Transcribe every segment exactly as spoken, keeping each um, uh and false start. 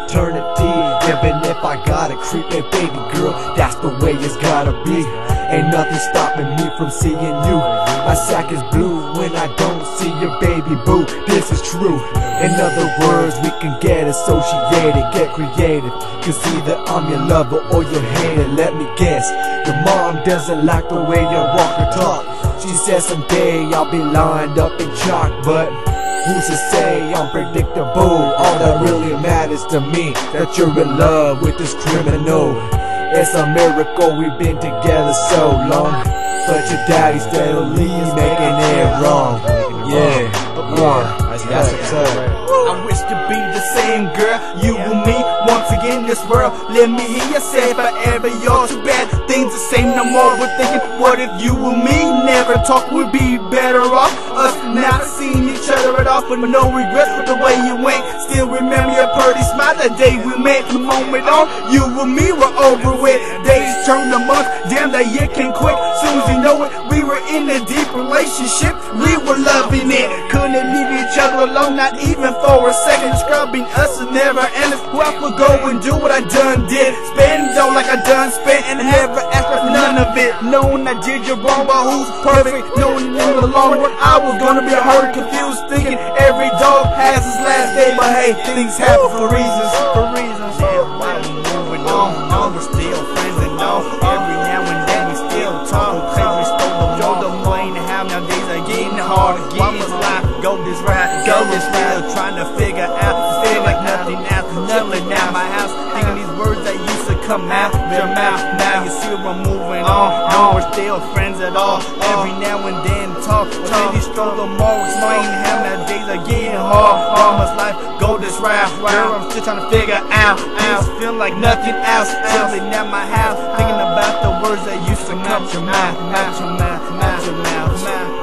eternity. Even if I gotta creep it, baby girl, that's the way it's gotta be. Ain't nothing stopping me from seeing you. My sack is blue when I don't see your baby boo. This is true. In other words, we can get associated, get creative. Cause either I'm your lover or your hater. Let me guess, your mom doesn't like the way you walk or talk. She says someday I'll be lined up in chalk, but who's to say I'm predictable? All that really matters to me, that you're in love with this criminal. It's a miracle we've been together so long, but your daddy steadily making it wrong. Yeah, yeah, that's a tough. I wish to be the same girl, you and me, once again this world. Let me hear you say forever you're too bad, things the same no more. We're thinking, what if you and me never talk, we'd be better off. Us not seeing each other at all, but no regrets with the way you went. Still remember your pretty smile the day we met. The moment on, you and me were over with. Days turned to months, damn that year came quick. Soon as you know it, we were in a deep relationship. We were loving it, couldn't leave each other alone, not even for a second. Scrubbing us and never endless. Who I would go and do what I done did, spend dough like I done spent, and never ask for none of it. Knowing I did you wrong, but who's perfect? Knowing in the long run I was gonna be hurt, confused, thinking every dog has his last day. But hey, things happen for reasons, for reasons. Yeah, while we moving on, on we're still friends and all. Every now and then we still talk. Say we stole the joy, the money to have nowadays are getting hard. Why must life go this ride, go this ride? Trying to figure out, feel like nothing else. Chilling at my house, thinking these words that used to come out your mouth. Now you see we're moving on, no, we're still friends at all. Every now and then talk, talk. Really stroll the mall, explain how nowadays are getting hard. Why must life go this route? Girl, I'm still trying to figure out. Things feel like nothing else. Chilling at my house, thinking about the words that used to come out your mouth, out your mouth, out your mouth, mouth.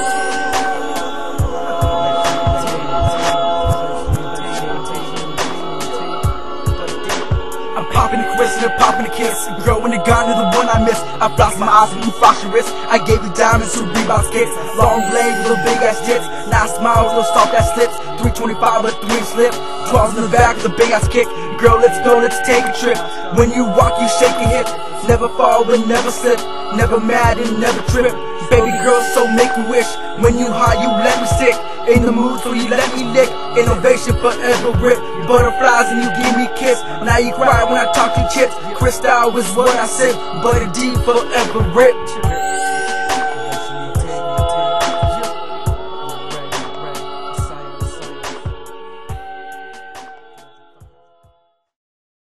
Popping the crisp and popping the kiss, growing the gun to the one I miss. I flossed my eyes and you floss your wrist. I gave you diamonds to Reebok kicks, long blade with little big ass jits. Now I smile with little soft ass slips. three twenty-five with three slip, twelves in the back with a big ass kick. Girl, let's go, let's take a trip. When you walk, you shake your hip. Never fall but never slip, never mad and never trip. Baby girl, so make a wish. When you high, you let me sick. In the mood, so you let me lick. Innovation forever rip. Butterflies and you give me kiss. Now you cry when I talk to chips. Crystal is what I sip, but a D forever rip.